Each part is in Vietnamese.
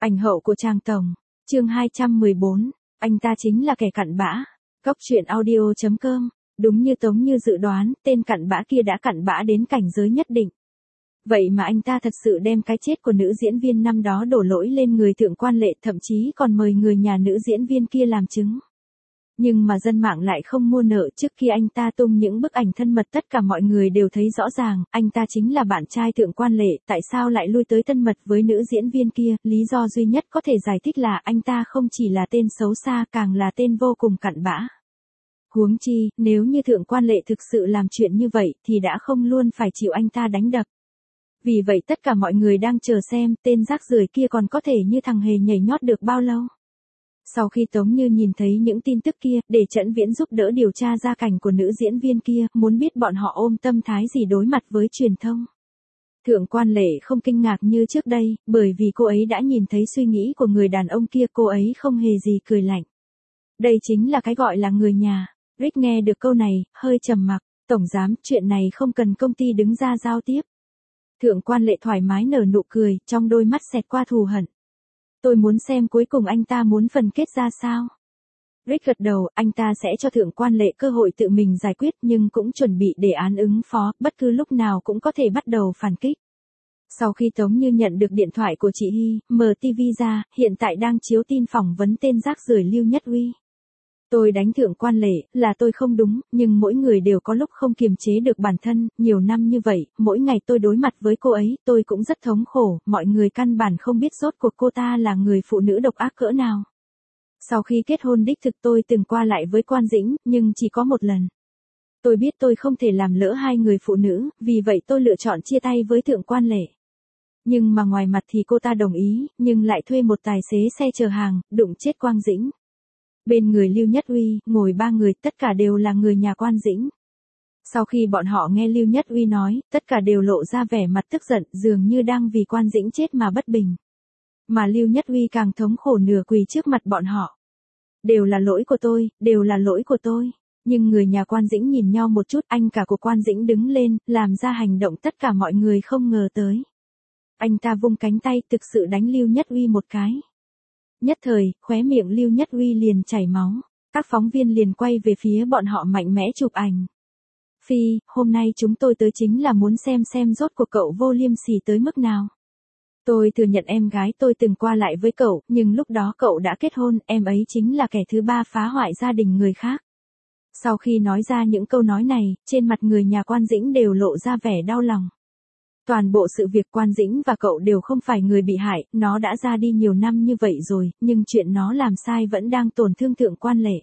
Ảnh hậu của Trang Tổng. Chương 214. Anh ta chính là kẻ cặn bã. Góc truyện audio.com. Đúng như Tống Như dự đoán, tên cặn bã kia đã cặn bã đến cảnh giới nhất định. Vậy mà anh ta thật sự đem cái chết của nữ diễn viên năm đó đổ lỗi lên người Thượng Quan Lệ, thậm chí còn mời người nhà nữ diễn viên kia làm chứng. Nhưng mà dân mạng lại không mua nợ. Trước khi anh ta tung những bức ảnh thân mật, tất cả mọi người đều thấy rõ ràng, anh ta chính là bạn trai Thượng Quan Lệ, tại sao lại lui tới thân mật với nữ diễn viên kia. Lý do duy nhất có thể giải thích là anh ta không chỉ là tên xấu xa, càng là tên vô cùng cặn bã. Huống chi, nếu như Thượng Quan Lệ thực sự làm chuyện như vậy, thì đã không luôn phải chịu anh ta đánh đập. Vì vậy tất cả mọi người đang chờ xem, tên rác rưởi kia còn có thể như thằng hề nhảy nhót được bao lâu. Sau khi Tống Như nhìn thấy những tin tức kia, để Trẫn Viễn giúp đỡ điều tra gia cảnh của nữ diễn viên kia, muốn biết bọn họ ôm tâm thái gì đối mặt với truyền thông. Thượng Quan Lệ không kinh ngạc như trước đây, bởi vì cô ấy đã nhìn thấy suy nghĩ của người đàn ông kia, cô ấy không hề gì cười lạnh. Đây chính là cái gọi là người nhà. Rick nghe được câu này, hơi trầm mặc. Tổng giám, chuyện này không cần công ty đứng ra giao tiếp. Thượng Quan Lệ thoải mái nở nụ cười, trong đôi mắt xẹt qua thù hận. Tôi muốn xem cuối cùng anh ta muốn phần kết ra sao. Rick gật đầu, anh ta sẽ cho Thượng Quan Lệ cơ hội tự mình giải quyết, nhưng cũng chuẩn bị đề án ứng phó, bất cứ lúc nào cũng có thể bắt đầu phản kích. Sau khi Tống Như nhận được điện thoại của chị Hy, mở TV ra, hiện tại đang chiếu tin phỏng vấn tên rác rưởi Lưu Nhất Uy. Tôi đánh Thượng Quan Lệ, là tôi không đúng, nhưng mỗi người đều có lúc không kiềm chế được bản thân, nhiều năm như vậy, mỗi ngày tôi đối mặt với cô ấy, tôi cũng rất thống khổ, mọi người căn bản không biết rốt cuộc cô ta là người phụ nữ độc ác cỡ nào. Sau khi kết hôn đích thực tôi từng qua lại với Quan Dĩnh, nhưng chỉ có một lần. Tôi biết tôi không thể làm lỡ hai người phụ nữ, vì vậy tôi lựa chọn chia tay với Thượng Quan Lệ. Nhưng mà ngoài mặt thì cô ta đồng ý, nhưng lại thuê một tài xế xe chở hàng, đụng chết Quang Dĩnh. Bên người Lưu Nhất Uy, ngồi ba người, tất cả đều là người nhà Quan Dĩnh. Sau khi bọn họ nghe Lưu Nhất Uy nói, tất cả đều lộ ra vẻ mặt tức giận, dường như đang vì Quan Dĩnh chết mà bất bình. Mà Lưu Nhất Uy càng thống khổ nửa quỳ trước mặt bọn họ. Đều là lỗi của tôi, đều là lỗi của tôi. Nhưng người nhà Quan Dĩnh nhìn nhau một chút, anh cả của Quan Dĩnh đứng lên, làm ra hành động tất cả mọi người không ngờ tới. Anh ta vung cánh tay, thực sự đánh Lưu Nhất Uy một cái. Nhất thời, khóe miệng Lưu Nhất Uy liền chảy máu. Các phóng viên liền quay về phía bọn họ mạnh mẽ chụp ảnh. Phi, hôm nay chúng tôi tới chính là muốn xem rốt cuộc cậu vô liêm sỉ tới mức nào. Tôi thừa nhận em gái tôi từng qua lại với cậu, nhưng lúc đó cậu đã kết hôn, em ấy chính là kẻ thứ ba phá hoại gia đình người khác. Sau khi nói ra những câu nói này, trên mặt người nhà Quan Dĩnh đều lộ ra vẻ đau lòng. Toàn bộ sự việc Quan Dĩnh và cậu đều không phải người bị hại, nó đã ra đi nhiều năm như vậy rồi, nhưng chuyện nó làm sai vẫn đang tổn thương Thượng Quan Lệ.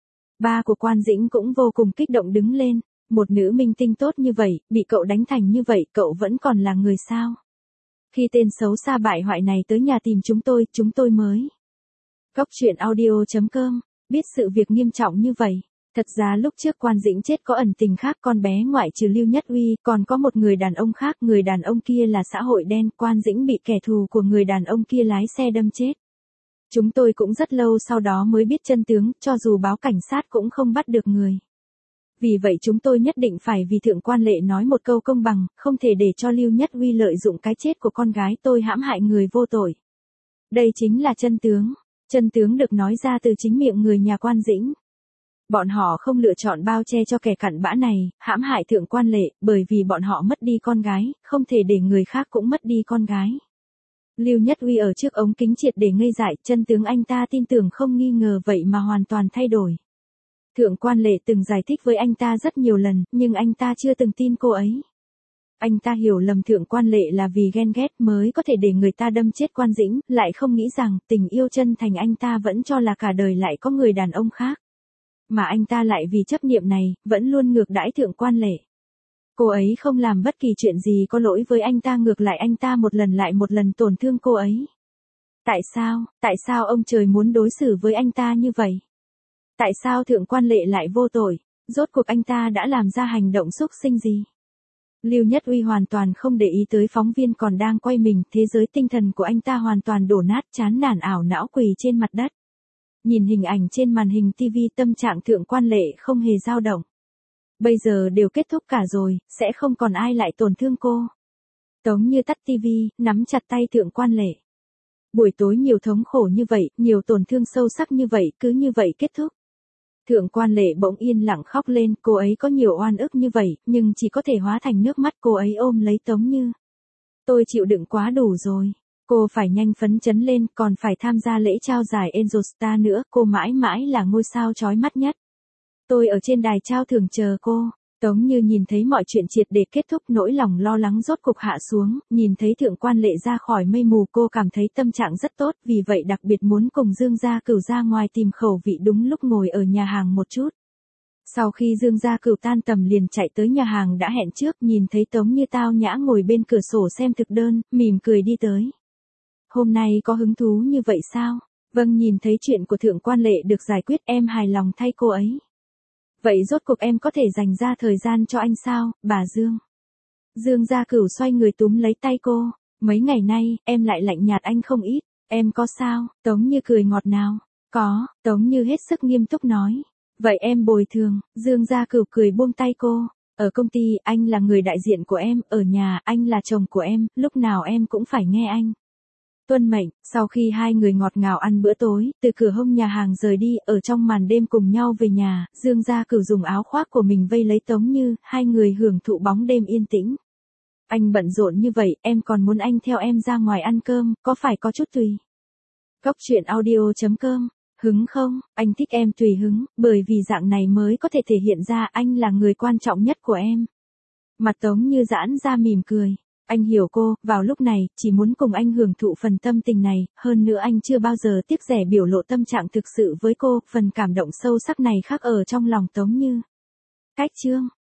Ba của Quan Dĩnh cũng vô cùng kích động đứng lên, một nữ minh tinh tốt như vậy, bị cậu đánh thành như vậy, cậu vẫn còn là người sao? Khi tên xấu xa bại hoại này tới nhà tìm chúng tôi mới. Góc truyện audio.com, biết sự việc nghiêm trọng như vậy. Thật ra lúc trước Quan Dĩnh chết có ẩn tình khác, con bé ngoại trừ Lưu Nhất Uy, còn có một người đàn ông khác, người đàn ông kia là xã hội đen, Quan Dĩnh bị kẻ thù của người đàn ông kia lái xe đâm chết. Chúng tôi cũng rất lâu sau đó mới biết chân tướng, cho dù báo cảnh sát cũng không bắt được người. Vì vậy chúng tôi nhất định phải vì Thượng Quan Lệ nói một câu công bằng, không thể để cho Lưu Nhất Uy lợi dụng cái chết của con gái tôi hãm hại người vô tội. Đây chính là chân tướng được nói ra từ chính miệng người nhà Quan Dĩnh. Bọn họ không lựa chọn bao che cho kẻ cặn bã này, hãm hại Thượng Quan Lệ, bởi vì bọn họ mất đi con gái, không thể để người khác cũng mất đi con gái. Lưu Nhất Uy ở trước ống kính triệt để ngây dại, chân tướng anh ta tin tưởng không nghi ngờ vậy mà hoàn toàn thay đổi. Thượng Quan Lệ từng giải thích với anh ta rất nhiều lần, nhưng anh ta chưa từng tin cô ấy. Anh ta hiểu lầm Thượng Quan Lệ là vì ghen ghét mới có thể để người ta đâm chết Quan Dĩnh, lại không nghĩ rằng tình yêu chân thành anh ta vẫn cho là cả đời lại có người đàn ông khác. Mà anh ta lại vì chấp niệm này, vẫn luôn ngược đãi Thượng Quan Lệ. Cô ấy không làm bất kỳ chuyện gì có lỗi với anh ta, ngược lại anh ta một lần lại một lần tổn thương cô ấy. Tại sao ông trời muốn đối xử với anh ta như vậy? Tại sao Thượng Quan Lệ lại vô tội? Rốt cuộc anh ta đã làm ra hành động xúc sinh gì? Lưu Nhất Uy hoàn toàn không để ý tới phóng viên còn đang quay mình, thế giới tinh thần của anh ta hoàn toàn đổ nát, chán nản ảo não quỳ trên mặt đất. Nhìn hình ảnh trên màn hình TV, tâm trạng Thượng Quan Lệ không hề dao động. Bây giờ đều kết thúc cả rồi, sẽ không còn ai lại tổn thương cô. Tống Như tắt TV, nắm chặt tay Thượng Quan Lệ. Buổi tối nhiều thống khổ như vậy, nhiều tổn thương sâu sắc như vậy, cứ như vậy kết thúc. Thượng quan lệ bỗng yên lặng khóc lên, cô ấy có nhiều oan ức như vậy, nhưng chỉ có thể hóa thành nước mắt. Cô ấy ôm lấy Tống Như. Tôi chịu đựng quá đủ rồi. Cô phải nhanh phấn chấn lên, còn phải tham gia lễ trao giải Angel Star nữa, cô mãi mãi là ngôi sao chói mắt nhất. Tôi ở trên đài trao thưởng chờ cô. Tống Như nhìn thấy mọi chuyện triệt để kết thúc, nỗi lòng lo lắng rốt cục hạ xuống, nhìn thấy thượng quan lệ ra khỏi mây mù, cô cảm thấy tâm trạng rất tốt, vì vậy đặc biệt muốn cùng Dương Gia Cửu ra ngoài tìm khẩu vị, đúng lúc ngồi ở nhà hàng một chút. Sau khi Dương Gia Cửu tan tầm liền chạy tới nhà hàng đã hẹn trước, nhìn thấy Tống Như tao nhã ngồi bên cửa sổ xem thực đơn, mỉm cười đi tới. Hôm nay có hứng thú như vậy sao? Vâng, nhìn thấy chuyện của thượng quan lệ được giải quyết em hài lòng thay cô ấy. Vậy rốt cuộc em có thể dành ra thời gian cho anh sao, bà Dương? Dương Gia Cửu xoay người túm lấy tay cô. Mấy ngày nay, em lại lạnh nhạt anh không ít. Em có sao? Tống Như cười ngọt ngào. Có, Tống Như hết sức nghiêm túc nói. Vậy em bồi thường. Dương Gia Cửu cười buông tay cô. Ở công ty, anh là người đại diện của em. Ở nhà, anh là chồng của em. Lúc nào em cũng phải nghe anh. Tuân mệnh. Sau khi hai người ngọt ngào ăn bữa tối, từ cửa hông nhà hàng rời đi, ở trong màn đêm cùng nhau về nhà, Dương Gia Cửu dùng áo khoác của mình vây lấy Tống Như, hai người hưởng thụ bóng đêm yên tĩnh. Anh bận rộn như vậy, em còn muốn anh theo em ra ngoài ăn cơm, có phải có chút tùy? Góc truyện audio.com. Hứng không? Anh thích em tùy hứng, bởi vì dạng này mới có thể thể hiện ra anh là người quan trọng nhất của em. Mặt Tống Như giãn ra mỉm cười. Anh hiểu cô, vào lúc này, chỉ muốn cùng anh hưởng thụ phần tâm tình này, hơn nữa anh chưa bao giờ tiếc rẻ biểu lộ tâm trạng thực sự với cô, phần cảm động sâu sắc này khắc ở trong lòng Tống Như. Cách chương